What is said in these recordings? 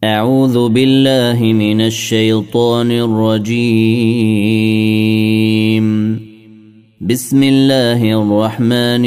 أعوذ بالله من الشيطان الرجيم. بسم الله الرحمن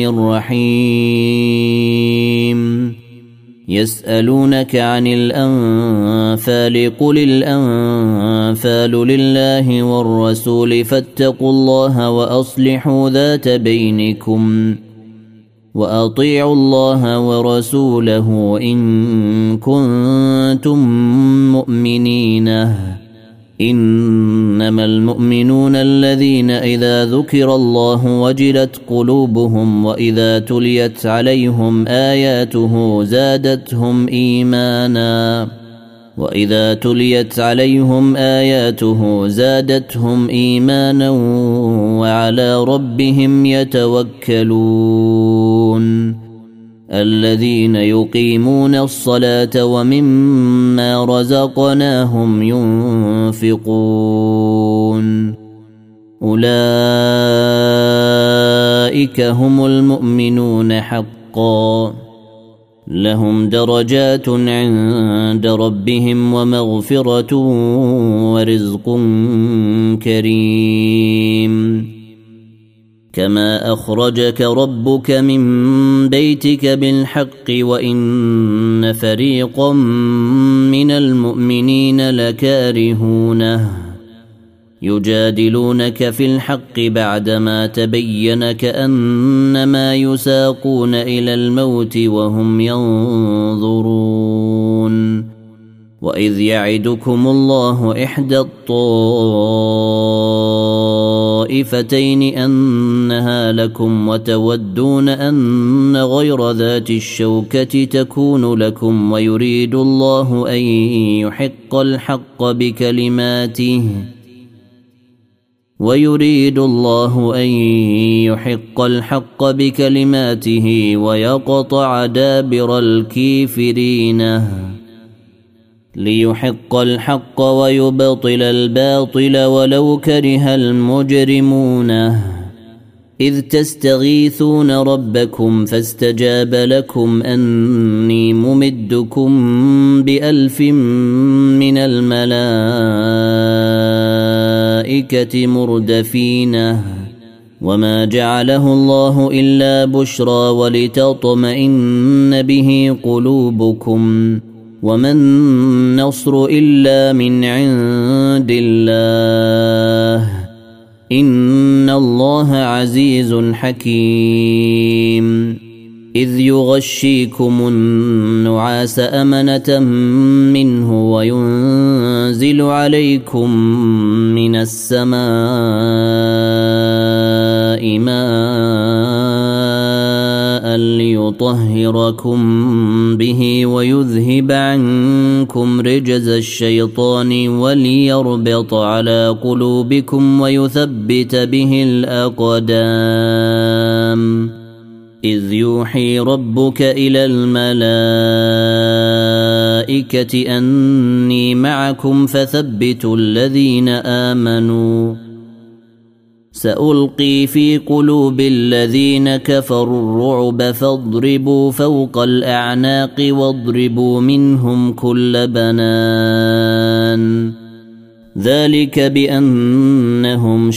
الرحيم. يسألونك عن الأنفال قل الأنفال لله والرسول فاتقوا الله وأصلحوا ذات بينكم وأطيعوا الله ورسوله إن كنتم مؤمنين. إنما المؤمنون الذين إذا ذكر الله وجلت قلوبهم وإذا تليت عليهم آياته زادتهم إيمانا وعلى ربهم يتوكلون. الذين يقيمون الصلاة ومما رزقناهم ينفقون أولئك هم المؤمنون حقا لهم درجات عند ربهم ومغفرة ورزق كريم. كما أخرجك ربك من بيتك بالحق وإن فريقا من المؤمنين لكارهونه يجادلونك في الحق بعدما تبين كأنما يساقون إلى الموت وهم ينظرون. وإذ يعدكم الله إحدى الطائفتين أنها لكم وتودون أن غير ذات الشوكة تكون لكم ويريد الله أن يحق الحق بكلماته ويقطع دابر الكافرين ليحق الحق ويبطل الباطل ولو كره المجرمون. إذ تستغيثون ربكم فاستجاب لكم أني ممدكم ب1000 من الملائكة مردفين. وما جعله الله إلا بشرى ولتطمئن به قلوبكم وما النصر إلا من عند الله إن الله عزيز حكيم. إذ يغشيكم النعاس أمنة منه وينزل عليكم من السماء ماء ليطهركم به ويذهب عنكم رجز الشيطان وليربط على قلوبكم ويثبت به الأقدام. إذ يوحي ربك إلى الملائكة أني معكم فثبتوا الذين آمنوا سألقي في قلوب الذين كفروا الرعب فاضربوا فوق الأعناق واضربوا منهم كل بنان. ذلك بأنهم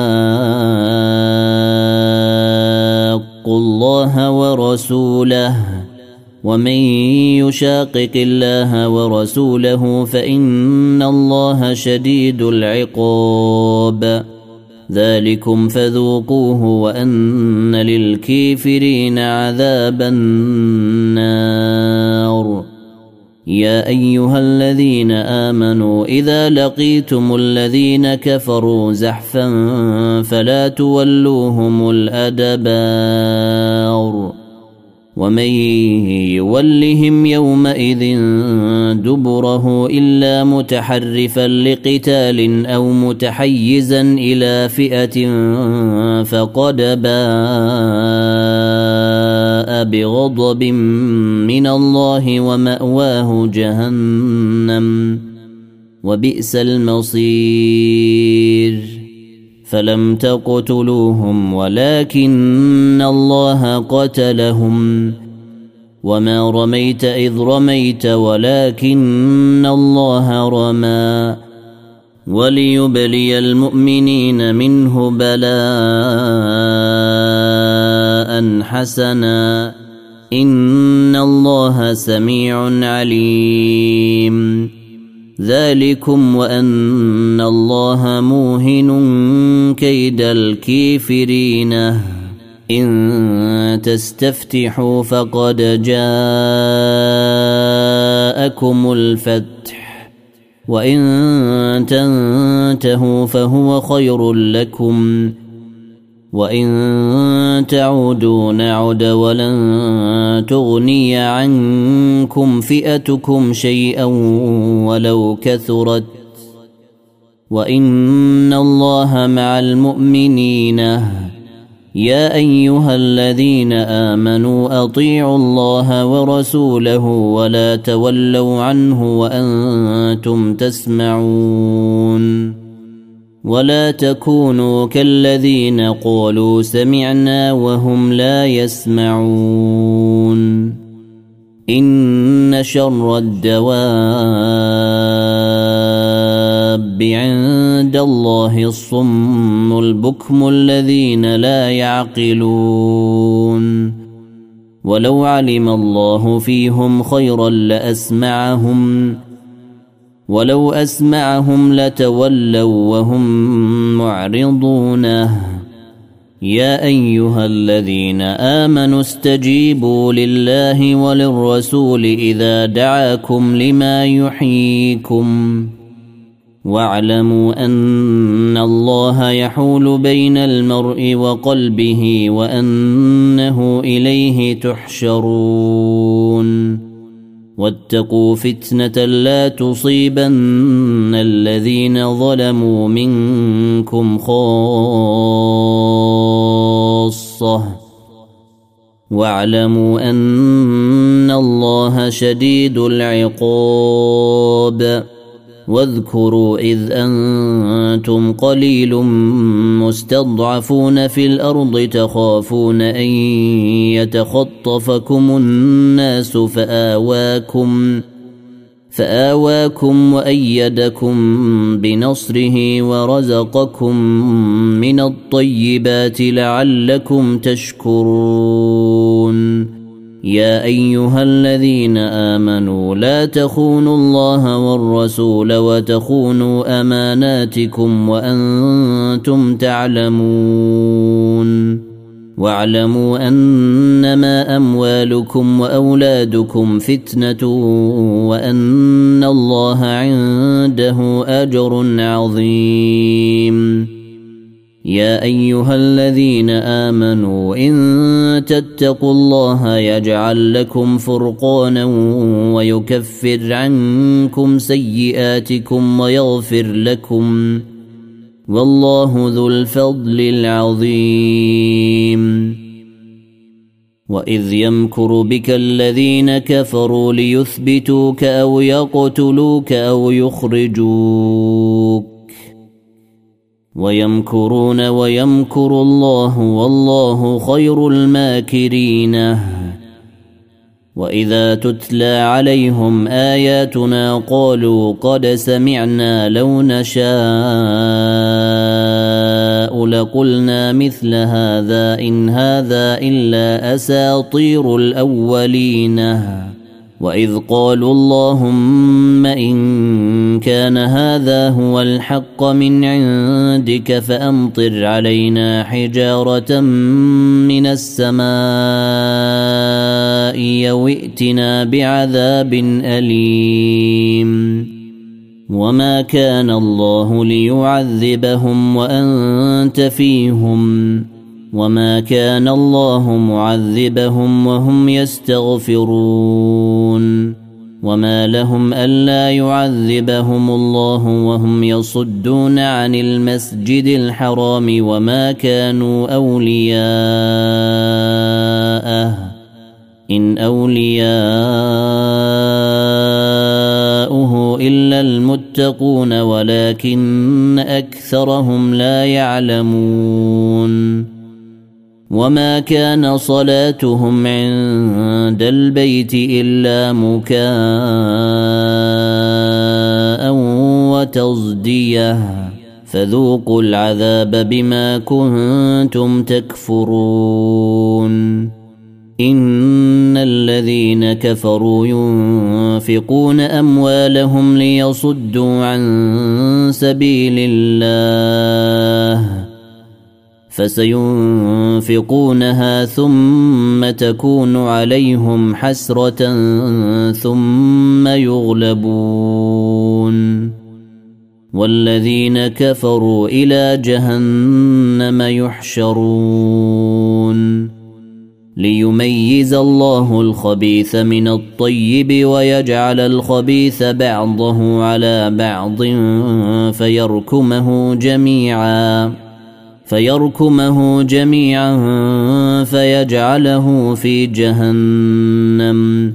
شاقوا الله ورسوله ومن يشاقق الله ورسوله فإن الله شديد العقاب. ذلكم فذوقوه وأن للكافرين عذاب النار. يا أيها الذين آمنوا إذا لقيتم الذين كفروا زحفا فلا تولوهم الأدبار. ومن يولهم يومئذ دبره إلا متحرفا لقتال أو متحيزا إلى فئة فقد باء بغضب من الله ومأواه جهنم وبئس المصير. فلم تقتلوهم ولكن الله قتلهم وما رميت إذ رميت ولكن الله رمى وليبلي المؤمنين منه بلاء حسنا إن الله سميع عليم ذلكم وأن الله موهن كيد الكافرين إن تستفتحوا فقد جاءكم الفتح وإن تنتهوا فهو خير لكم وإن تعودوا نعد ولن تغني عنكم فئتكم شيئا ولو كثرت وإن الله مع المؤمنين يا أيها الذين آمنوا أطيعوا الله ورسوله ولا تولوا عنه وأنتم تسمعون ولا تكونوا كالذين قالوا سمعنا وهم لا يسمعون إن شر الدواب عند الله الصم البكم الذين لا يعقلون ولو علم الله فيهم خيرا ولو أسمعهم لتولوا وهم معرضون يا أيها الذين آمنوا استجيبوا لله وللرسول إذا دعاكم لما يحييكم واعلموا أن الله يحول بين المرء وقلبه وأنه إليه تحشرون واتقوا فتنة لا تصيبن الذين ظلموا منكم خاصة واعلموا أن الله شديد العقاب واذكروا إذ أنتم قليل مستضعفون في الأرض تخافون أن يتخطفكم الناس فآواكم وأيدكم بنصره ورزقكم من الطيبات لعلكم تشكرون يا أيها الذين آمنوا لا تخونوا الله والرسول وتخونوا أماناتكم وأنتم تعلمون واعلموا أنما أموالكم وأولادكم فتنة وأن الله عنده أجر عظيم يا أيها الذين آمنوا إن تتقوا الله يجعل لكم فرقانا ويكفر عنكم سيئاتكم ويغفر لكم والله ذو الفضل العظيم وإذ يمكر بك الذين كفروا ليثبتوك أو يقتلوك أو يخرجوك ويمكرون ويمكر الله والله خير الماكرين وإذا تتلى عليهم آياتنا قالوا قد سمعنا لو نشاء لقلنا مثل هذا إن هذا إلا أساطير الأولين وإذ قالوا اللهم إن كان هذا هو الحق من عندك فأمطر علينا حجارة من السماء يوئتنا بعذاب أليم وما كان الله ليعذبهم وأنت فيهم وما كان الله معذبهم وهم يستغفرون وما لهم ألا يعذبهم الله وهم يصدون عن المسجد الحرام وما كانوا أولياءه إن أولياؤه إلا المتقون ولكن أكثرهم لا يعلمون وما كان صلاتهم عند البيت إلا مكاء وتصدية فذوقوا العذاب بما كنتم تكفرون إن الذين كفروا ينفقون أموالهم ليصدوا عن سبيل الله فسينفقونها ثم تكون عليهم حسرة ثم يغلبون والذين كفروا إلى جهنم يحشرون ليميز الله الخبيث من الطيب ويجعل الخبيث بعضه على بعض فيركمه جميعا فيجعله في جهنم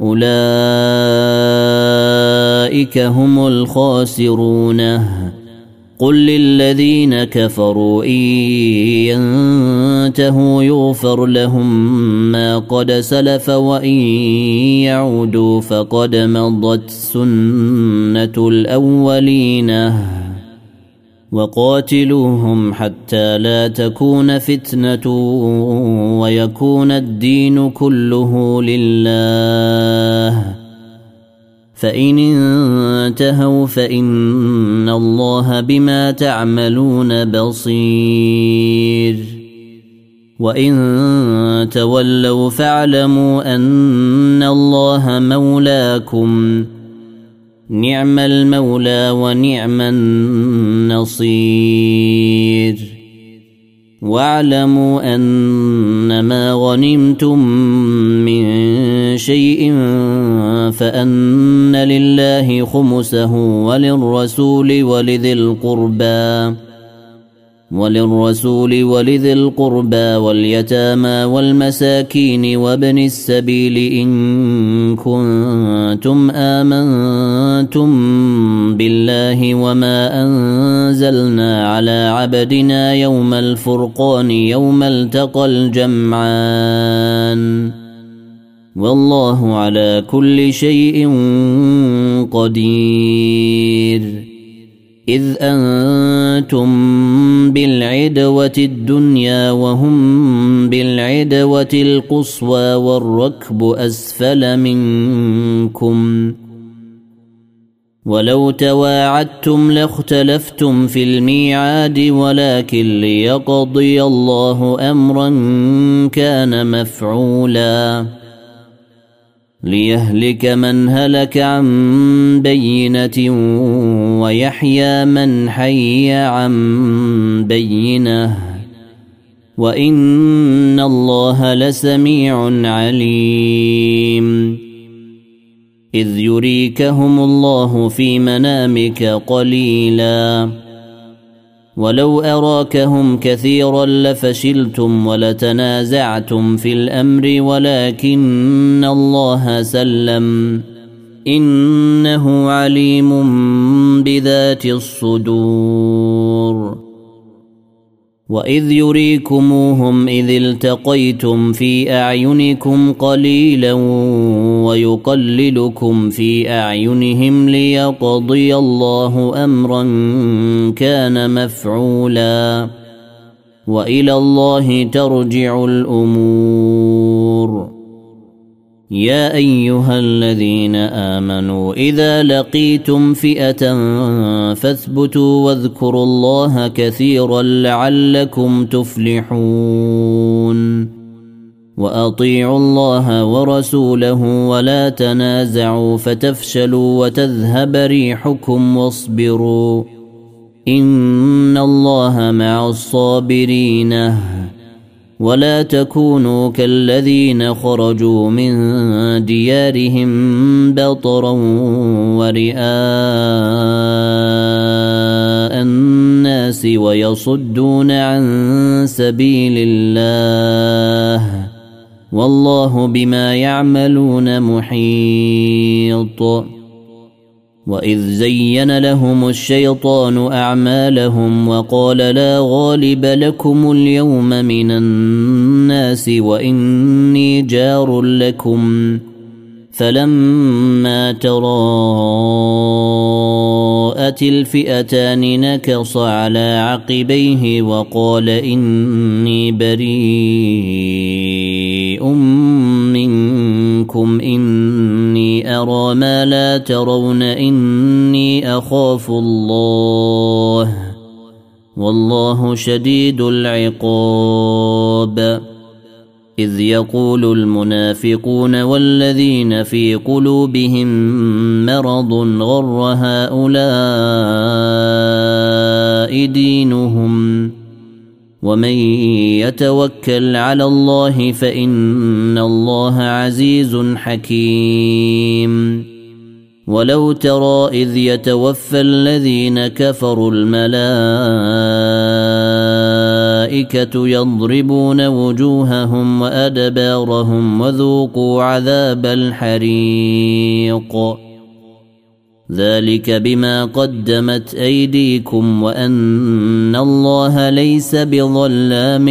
أولئك هم الخاسرون قل للذين كفروا إن ينتهوا يغفر لهم ما قد سلف وإن يعودوا فقد مضت سنة الأولين وقاتلوهم حتى لا تكون فتنة ويكون الدين كله لله فإن انتهوا فإن الله بما تعملون بصير وإن تولوا فاعلموا أن الله مولاكم نعم المولى ونعم النصير واعلموا أنما غنمتم من شيء فأن لله خمسه وللرسول ولذي القربى واليتامى والمساكين وابن السبيل إن كنتم آمنتم بالله وما أنزلنا على عبدنا يوم الفرقان يوم التقى الجمعان والله على كل شيء قدير إذ أنتم بالعدوة الدنيا وهم بالعدوة القصوى والركب أسفل منكم ولو تواعدتم لاختلفتم في الميعاد ولكن ليقضي الله أمرا كان مفعولا ليهلك من هلك عن بينة ويحيى من حي عن بينة وإن الله لسميع عليم إذ يريكهم الله في منامك قليلا ولو أراكهم كثيرا لفشلتم ولتنازعتم في الأمر ولكن الله سلم إنه عليم بذات الصدور وإذ يريكموهم إذ التقيتم في أعينكم قليلا ويقللكم في أعينهم ليقضي الله أمرا كان مفعولا وإلى الله ترجع الأمور يا أيها الذين آمنوا إذا لقيتم فئة فاثبتوا واذكروا الله كثيرا لعلكم تفلحون وأطيعوا الله ورسوله ولا تنازعوا فتفشلوا وتذهب ريحكم واصبروا إن الله مع الصابرين ولا تكونوا كالذين خرجوا من ديارهم بطرا ورئاء الناس ويصدون عن سبيل الله والله بما يعملون محيط وإذ زين لهم الشيطان أعمالهم وقال لا غالب لكم اليوم من الناس وإني جار لكم فلما تراءت الفئتان نكص على عقبيه وقال إني بريء منكم إني أرى ما لا ترون إني أخاف الله والله شديد العقاب إذ يقول المنافقون والذين في قلوبهم مرض غر هؤلاء دينهم ومن يتوكل على الله فإن الله عزيز حكيم ولو ترى إذ يتوفى الذين كفروا الملائكة يضربون وجوههم وأدبارهم وذوقوا عذاب الحريق ذلك بما قدمت أيديكم وأن الله ليس بظلام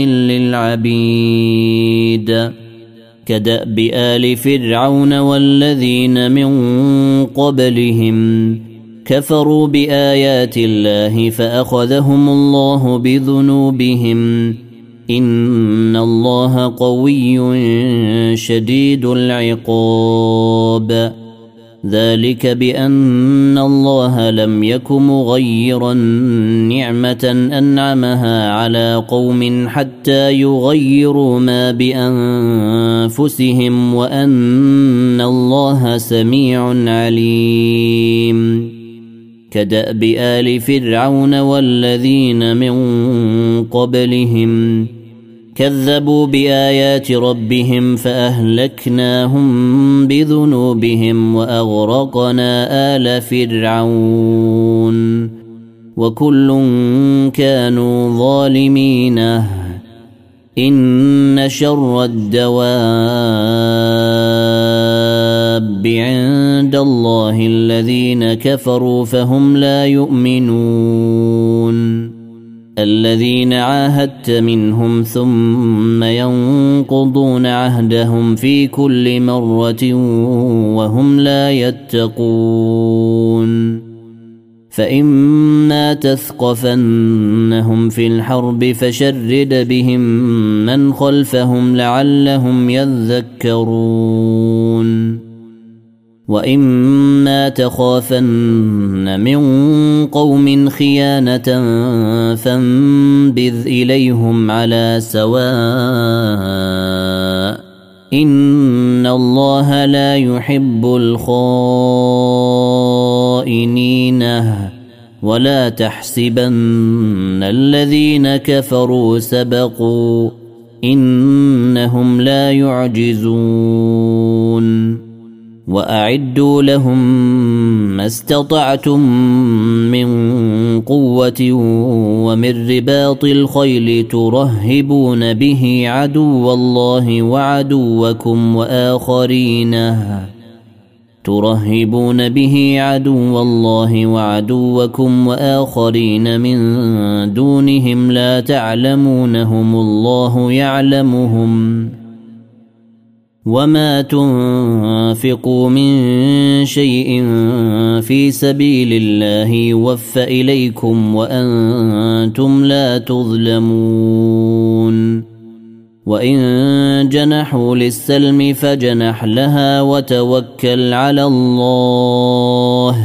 للعبيد كدأب آل فرعون والذين من قبلهم كفروا بآيات الله فأخذهم الله بذنوبهم إن الله قوي شديد العقاب ذلك بأن الله لم يك مغيرا نعمة أنعمها على قوم حتى يغيروا ما بأنفسهم وأن الله سميع عليم كدأب آل فرعون والذين من قبلهم كذبوا بآيات ربهم فأهلكناهم بذنوبهم وأغرقنا آل فرعون وكل كانوا ظالمين إن شر الدواب عند الله الذين كفروا فهم لا يؤمنون الذين عاهدت منهم ثم ينقضون عهدهم في كل مرة وهم لا يتقون فإما تثقفنهم في الحرب فشرد بهم من خلفهم لعلهم يذكرون وإما تخافن من قوم خيانة فانبذ إليهم على سواء إن الله لا يحب الخائنين ولا تحسبن الذين كفروا سبقوا إنهم لا يعجزون وأعدوا لهم ما استطعتم من قوة ومن رباط الخيل ترهبون به عدو الله وعدوكم وآخرين من دونهم لا تعلمونهم الله يعلمهم وما تنفقوا من شيء في سبيل الله يوفى إليكم وأنتم لا تظلمون وإن جنحوا للسلم فجنح لها وتوكل على الله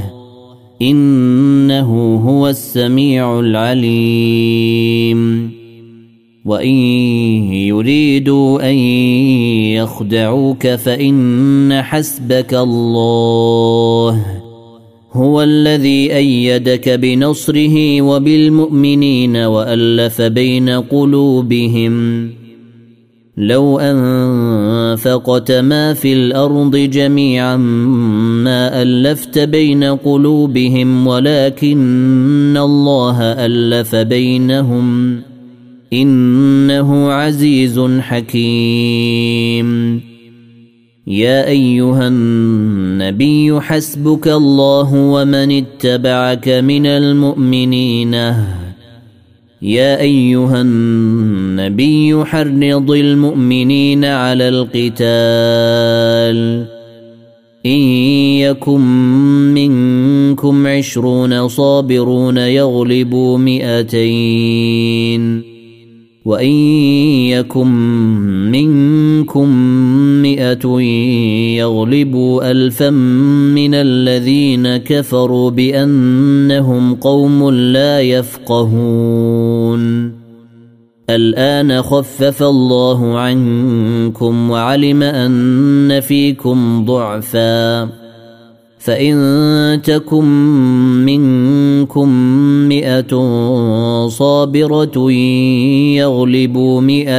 إنه هو السميع العليم وإن يريدوا أن يخدعوك فإن حسبك الله هو الذي أيدك بنصره وبالمؤمنين وألف بين قلوبهم لو أنفقت ما في الأرض جميعا ما ألفت بين قلوبهم ولكن الله ألف بينهم إنه عزيز حكيم يا أيها النبي حسبك الله ومن اتبعك من المؤمنين يا أيها النبي حرض المؤمنين على القتال إن يكن منكم 20 صابرون يغلبوا 200 وإن يكن منكم 100 يغلبوا 1000 من الذين كفروا بأنهم قوم لا يفقهون الآن خفف الله عنكم وعلم أن فيكم ضعفا فإن تكن منكم 100 صابرة يغلبوا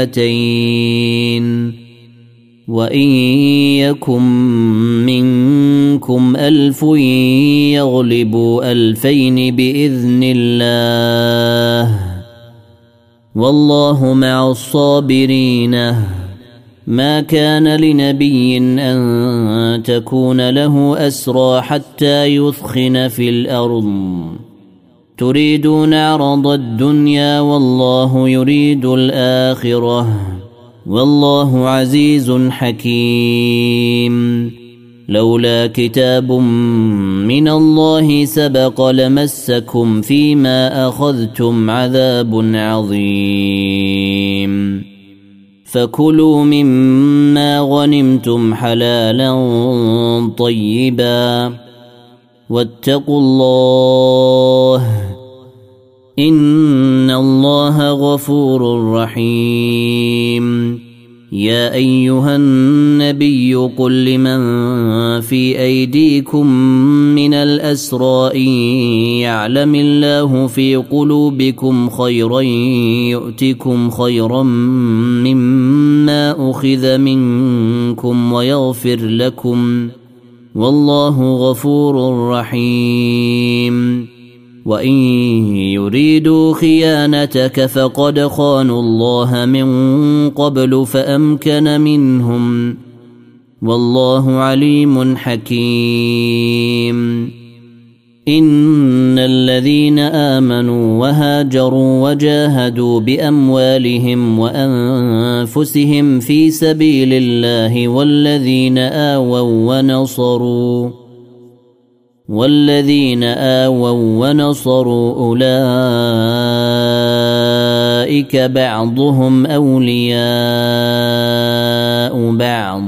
200 وإن يكن منكم 1000 يغلبوا 2000 بإذن الله والله مع الصابرين ما كان لنبي أن تكون له أسرى حتى يثخن في الأرض تريدون عرض الدنيا والله يريد الآخرة والله عزيز حكيم لولا كتاب من الله سبق لمسكم فيما أخذتم عذاب عظيم فكلوا مما غنمتم حلالا طيبا واتقوا الله إن الله غفور رحيم يا أيها النبي قل لمن في أيديكم من الأسرى إن يعلم الله في قلوبكم خيرا يؤتكم خيرا مما أخذ منكم ويغفر لكم والله غفور رحيم وإن يريدوا خيانتك فقد خانوا الله من قبل فأمكن منهم والله عليم حكيم إن الذين آمنوا وهاجروا وجاهدوا بأموالهم وأنفسهم في سبيل الله والذين آووا ونصروا أولئك بعضهم أولياء بعض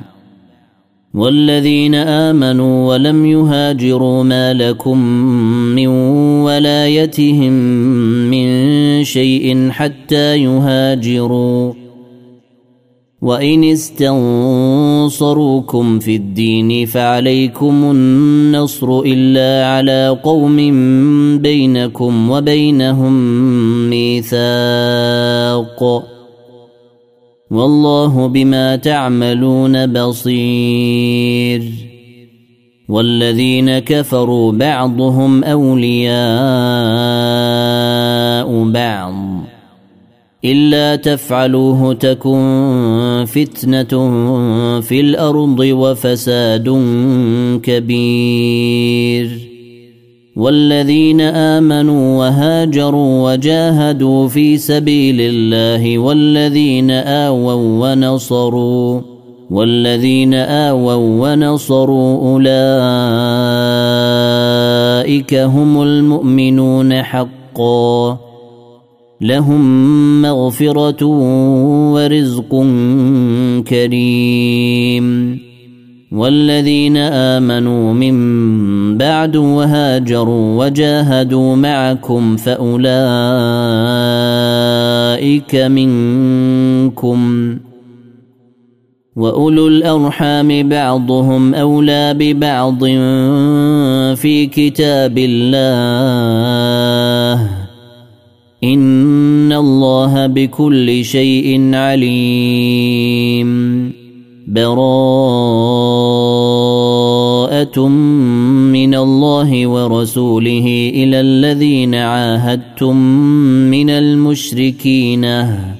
والذين آمنوا ولم يهاجروا ما لكم من ولايتهم من شيء حتى يهاجروا وإن استنصروكم في الدين فعليكم النصر إلا على قوم بينكم وبينهم ميثاق والله بما تعملون بصير والذين كفروا بعضهم أولياء بعض إلا تفعلوه تكن فتنة في الأرض وفساد كبير والذين آمنوا وهاجروا وجاهدوا في سبيل الله والذين آووا ونصروا أولئك هم المؤمنون حقا لهم مغفرة ورزق كريم والذين آمنوا من بعد وهاجروا وجاهدوا معكم فأولئك منكم وأولو الأرحام بعضهم أولى ببعض في كتاب الله إن الله بكل شيء عليم براءة من الله ورسوله إلى الذين عاهدتم من المشركين